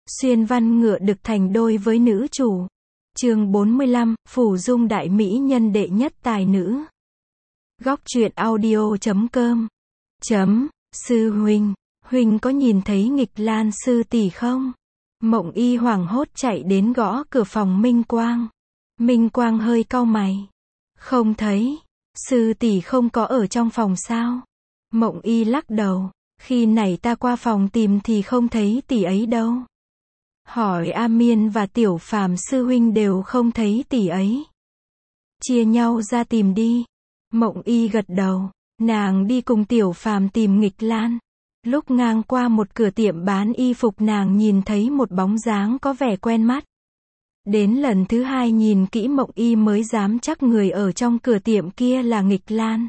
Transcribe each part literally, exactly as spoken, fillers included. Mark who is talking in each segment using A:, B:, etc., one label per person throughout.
A: Xuyên văn ngựa đực thành đôi với nữ chủ. Chương bốn mươi lăm, Phủ Dung đại mỹ nhân đệ nhất tài nữ. Góc truyện audio chấm com. Chấm, sư huynh, huynh có nhìn thấy Nghịch Lan sư tỷ không? Mộng Y hoảng hốt chạy đến gõ cửa phòng Minh Quang. Minh Quang hơi cau mày. Không thấy, sư tỷ không có ở trong phòng sao? Mộng Y lắc đầu, khi nãy ta qua phòng tìm thì không thấy tỷ ấy đâu. Hỏi A Miên và Tiểu Phàm sư huynh đều không thấy tỷ ấy. Chia nhau ra tìm đi. Mộng Y gật đầu, nàng đi cùng Tiểu Phàm tìm Nghịch Lan. Lúc ngang qua một cửa tiệm bán y phục nàng nhìn thấy một bóng dáng có vẻ quen mắt. Đến lần thứ hai nhìn kỹ Mộng Y mới dám chắc người ở trong cửa tiệm kia là Nghịch Lan.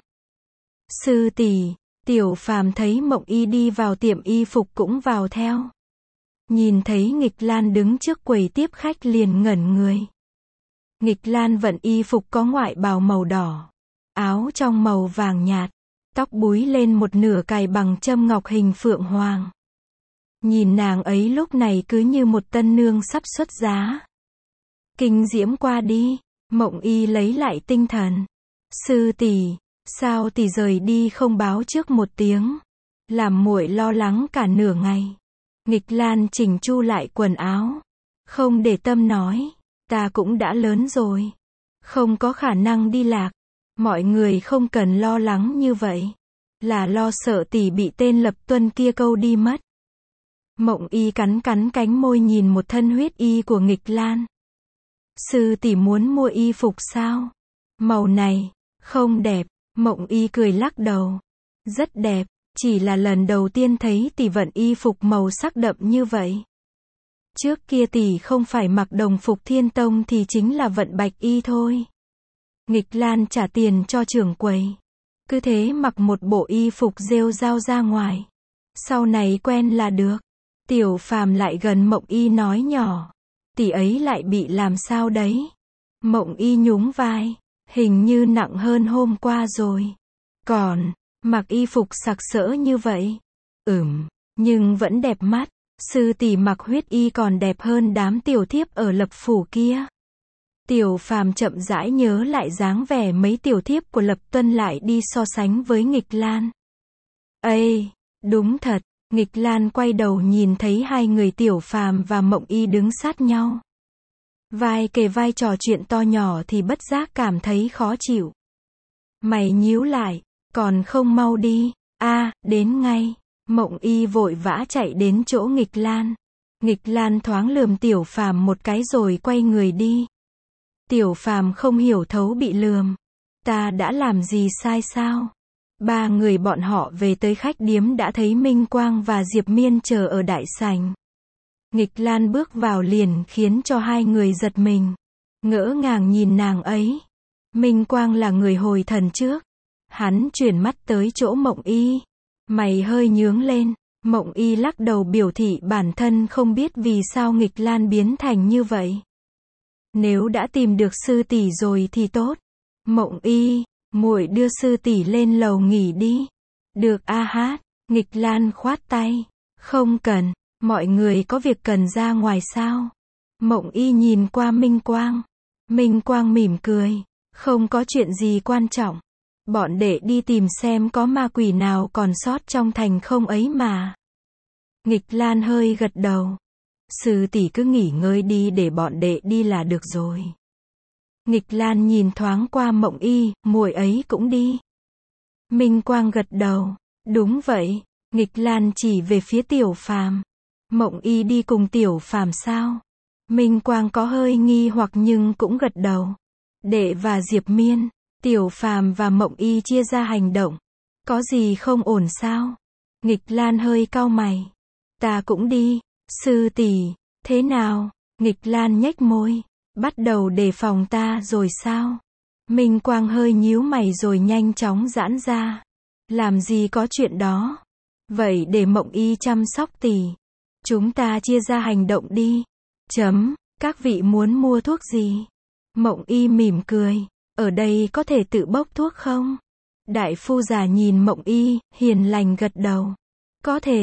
A: Sư tỷ, Tiểu Phàm thấy Mộng Y đi vào tiệm y phục cũng vào theo. Nhìn thấy Nghịch Lan đứng trước quầy tiếp khách liền ngẩn người. Nghịch Lan vận y phục có ngoại bào màu đỏ, áo trong màu vàng nhạt, tóc búi lên một nửa cài bằng châm ngọc hình phượng hoàng. Nhìn nàng ấy lúc này cứ như một tân nương sắp xuất giá. Kinh diễm qua đi, Mộng Y lấy lại tinh thần. Sư tỷ, sao tỷ rời đi không báo trước một tiếng? Làm muội lo lắng cả nửa ngày. Nghịch Lan chỉnh chu lại quần áo. Không để tâm nói, ta cũng đã lớn rồi. Không có khả năng đi lạc. Mọi người không cần lo lắng như vậy. Là lo sợ tỷ bị tên Lập Tuân kia câu đi mất. Mộng Y cắn cắn cánh môi nhìn một thân huyết y của Nghịch Lan. Sư tỷ muốn mua y phục sao? Màu này, không đẹp. Mộng Y cười lắc đầu. Rất đẹp. Chỉ là lần đầu tiên thấy tỷ vận y phục màu sắc đậm như vậy. Trước kia tỷ không phải mặc đồng phục Thiên Tông thì chính là vận bạch y thôi. Nghịch Lan trả tiền cho trưởng quầy. Cứ thế mặc một bộ y phục rêu rao ra ngoài. Sau này quen là được. Tiểu Phàm lại gần Mộng Y nói nhỏ. Tỷ ấy lại bị làm sao đấy? Mộng Y nhún vai. Hình như nặng hơn hôm qua rồi. Còn, mặc y phục sặc sỡ như vậy. Ừm, nhưng vẫn đẹp mắt. Sư tỷ mặc huyết y còn đẹp hơn đám tiểu thiếp ở Lập phủ kia. Tiểu Phàm chậm rãi nhớ lại dáng vẻ mấy tiểu thiếp của Lập Tuân lại đi so sánh với Nghịch Lan. Ê, đúng thật. Nghịch Lan quay đầu nhìn thấy hai người Tiểu Phàm và Mộng Y đứng sát nhau. Vai kề vai trò chuyện to nhỏ thì bất giác cảm thấy khó chịu. Mày nhíu lại. Còn không mau đi. A, à, đến ngay. Mộng Y vội vã chạy đến chỗ Nghịch Lan. Nghịch Lan thoáng lườm Tiểu Phàm một cái rồi quay người đi. Tiểu Phàm không hiểu thấu bị lườm. Ta đã làm gì sai sao? Ba người bọn họ về tới khách điếm đã thấy Minh Quang và Diệp Miên chờ ở đại sảnh. Nghịch Lan bước vào liền khiến cho hai người giật mình. Ngỡ ngàng nhìn nàng ấy. Minh Quang là người hồi thần trước. Hắn chuyển mắt tới chỗ Mộng Y. Mày hơi nhướng lên. Mộng Y lắc đầu biểu thị bản thân không biết vì sao Nghịch Lan biến thành như vậy. Nếu đã tìm được sư tỷ rồi thì tốt. Mộng Y, muội đưa sư tỷ lên lầu nghỉ đi. Được a hát. Nghịch Lan khoát tay. Không cần, mọi người có việc cần ra ngoài sao? Mộng Y nhìn qua Minh Quang. Minh Quang mỉm cười. Không có chuyện gì quan trọng. Bọn đệ đi tìm xem có ma quỷ nào còn sót trong thành không ấy mà. Nghịch Lan hơi gật đầu. Sư tỷ cứ nghỉ ngơi đi để bọn đệ đi là được rồi. Nghịch Lan nhìn thoáng qua Mộng Y, muội ấy cũng đi. Minh Quang gật đầu. Đúng vậy. Nghịch Lan chỉ về phía Tiểu Phàm. Mộng Y đi cùng Tiểu Phàm sao? Minh Quang có hơi nghi hoặc nhưng cũng gật đầu. Đệ và Diệp Miên, Tiểu Phàm và Mộng Y chia ra hành động. Có gì không ổn sao? Nghịch Lan hơi cau mày. Ta cũng đi. Sư tỷ, thế nào? Nghịch Lan nhếch môi. Bắt đầu đề phòng ta rồi sao? Minh Quang hơi nhíu mày rồi nhanh chóng giãn ra. Làm gì có chuyện đó? Vậy để Mộng Y chăm sóc tỷ. Chúng ta chia ra hành động đi. Chấm, các vị muốn mua thuốc gì? Mộng Y mỉm cười. Ở đây có thể tự bốc thuốc không? Đại phu già nhìn Mộng Y, hiền lành gật đầu. Có thể.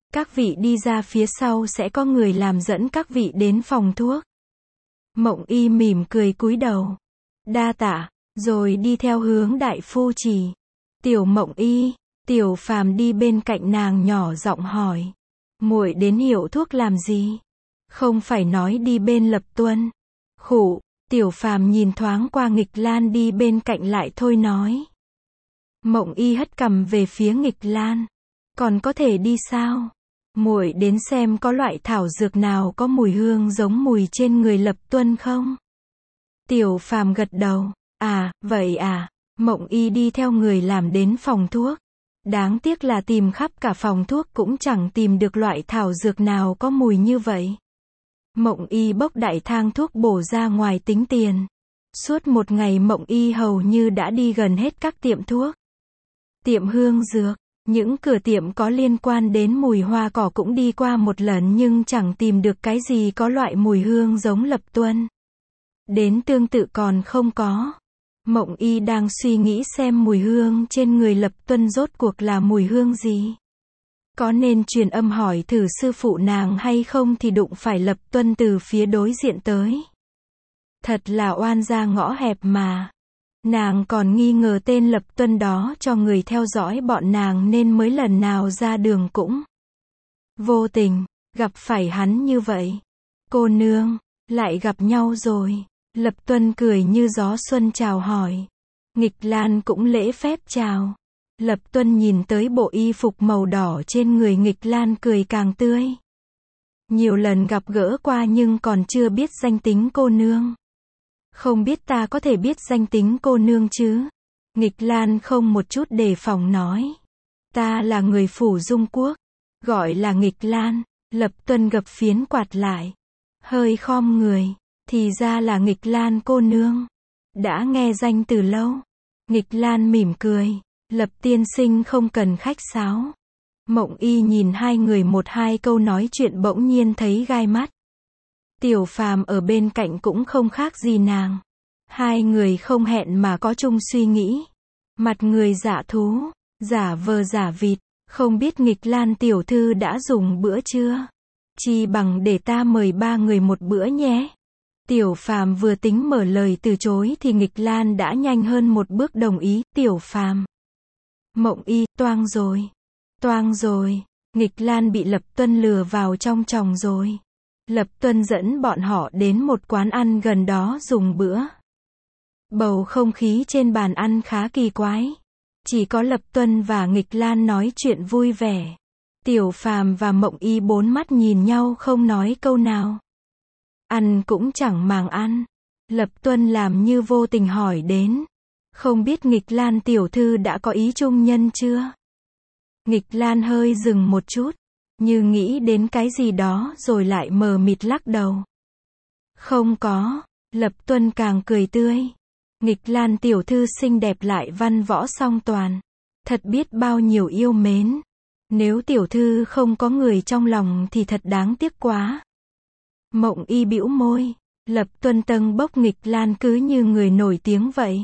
A: Các vị đi ra phía sau sẽ có người làm dẫn các vị đến phòng thuốc. Mộng Y mỉm cười cúi đầu. Đa tạ, rồi đi theo hướng đại phu chỉ. Tiểu Mộng Y, Tiểu Phàm đi bên cạnh nàng nhỏ giọng hỏi. Muội đến hiệu thuốc làm gì? Không phải nói đi bên Lập Tuân. Khụ, Tiểu Phàm nhìn thoáng qua Nghịch Lan đi bên cạnh lại thôi nói. Mộng Y hất cằm về phía Nghịch Lan. Còn có thể đi sao? Muội đến xem có loại thảo dược nào có mùi hương giống mùi trên người Lập Tuân không? Tiểu Phàm gật đầu. À, vậy à. Mộng Y đi theo người làm đến phòng thuốc. Đáng tiếc là tìm khắp cả phòng thuốc cũng chẳng tìm được loại thảo dược nào có mùi như vậy. Mộng Y bốc đại thang thuốc bổ ra ngoài tính tiền. Suốt một ngày Mộng Y hầu như đã đi gần hết các tiệm thuốc. Tiệm hương dược, những cửa tiệm có liên quan đến mùi hoa cỏ cũng đi qua một lần nhưng chẳng tìm được cái gì có loại mùi hương giống Lập Tuân. Đến tương tự còn không có. Mộng Y đang suy nghĩ xem mùi hương trên người Lập Tuân rốt cuộc là mùi hương gì. Có nên truyền âm hỏi thử sư phụ nàng hay không thì đụng phải Lập Tuân từ phía đối diện tới. Thật là oan gia ngõ hẹp mà. Nàng còn nghi ngờ tên Lập Tuân đó cho người theo dõi bọn nàng nên mới lần nào ra đường cũng vô tình gặp phải hắn như vậy. Cô nương, lại gặp nhau rồi. Lập Tuân cười như gió xuân chào hỏi. Nghịch Lan cũng lễ phép chào. Lập Tuân nhìn tới bộ y phục màu đỏ trên người Nghịch Lan cười càng tươi. Nhiều lần gặp gỡ qua nhưng còn chưa biết danh tính cô nương. Không biết ta có thể biết danh tính cô nương chứ? Nghịch Lan không một chút đề phòng nói. Ta là người Phủ Dung Quốc. Gọi là Nghịch Lan. Lập Tuân gập phiến quạt lại. Hơi khom người. Thì ra là Nghịch Lan cô nương. Đã nghe danh từ lâu. Nghịch Lan mỉm cười. Lập tiên sinh không cần khách sáo. Mộng Y nhìn hai người một hai câu nói chuyện bỗng nhiên thấy gai mắt. Tiểu Phàm ở bên cạnh cũng không khác gì nàng. Hai người không hẹn mà có chung suy nghĩ. Mặt người dạ thú, giả vờ giả vịt, không biết Nghịch Lan tiểu thư đã dùng bữa chưa? Chi bằng để ta mời ba người một bữa nhé. Tiểu Phàm vừa tính mở lời từ chối thì Nghịch Lan đã nhanh hơn một bước đồng ý. Tiểu Phàm. Mộng Y, toang rồi. Toang rồi. Nghịch Lan bị Lập Tuân lừa vào trong chòng rồi. Lập Tuân dẫn bọn họ đến một quán ăn gần đó dùng bữa. Bầu không khí trên bàn ăn khá kỳ quái. Chỉ có Lập Tuân và Nghịch Lan nói chuyện vui vẻ. Tiểu Phàm và Mộng Y bốn mắt nhìn nhau không nói câu nào. Ăn cũng chẳng màng ăn. Lập Tuân làm như vô tình hỏi đến. Không biết Nghịch Lan tiểu thư đã có ý chung nhân chưa? Nghịch Lan hơi dừng một chút. Như nghĩ đến cái gì đó rồi lại mờ mịt lắc đầu. Không có. Lập Tuân càng cười tươi. Nghịch Lan tiểu thư xinh đẹp lại văn võ song toàn. Thật biết bao nhiêu yêu mến. Nếu tiểu thư không có người trong lòng thì thật đáng tiếc quá. Mộng Y bĩu môi. Lập Tuân tâng bốc Nghịch Lan cứ như người nổi tiếng vậy.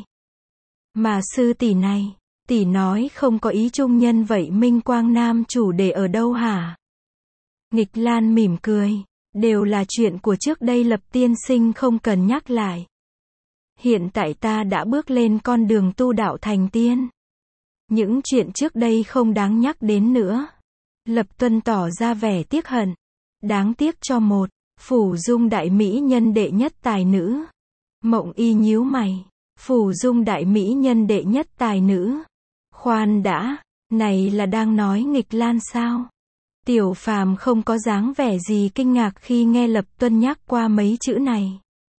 A: Mà sư tỷ này, tỷ nói không có ý chung nhân vậy Minh Quang Nam chủ để ở đâu hả? Nghịch Lan mỉm cười. Đều là chuyện của trước đây Lập tiên sinh không cần nhắc lại. Hiện tại ta đã bước lên con đường tu đạo thành tiên. Những chuyện trước đây không đáng nhắc đến nữa. Lập Tuân tỏ ra vẻ tiếc hận. Đáng tiếc cho một, Phủ Dung đại mỹ nhân đệ nhất tài nữ. Mộng Y nhíu mày. Phủ Dung đại mỹ nhân đệ nhất tài nữ. Khoan đã, này là đang nói Nghịch Lan sao? Tiểu Phàm không có dáng vẻ gì kinh ngạc khi nghe Lập Tuân nhắc qua mấy chữ này.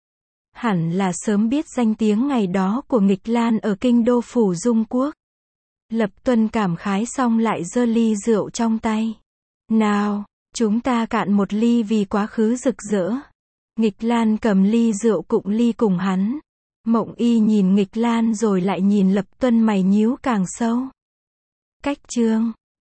A: Hẳn là sớm biết danh tiếng ngày đó của Nghịch Lan ở kinh đô Phủ Dung Quốc. Lập Tuân cảm khái xong lại giơ ly rượu trong tay. Nào, chúng ta cạn một ly vì quá khứ rực rỡ. Nghịch Lan cầm ly rượu cụng ly cùng hắn. Mộng Y nhìn Nghịch Lan rồi lại nhìn Lập Tuân mày nhíu càng sâu. Cách chương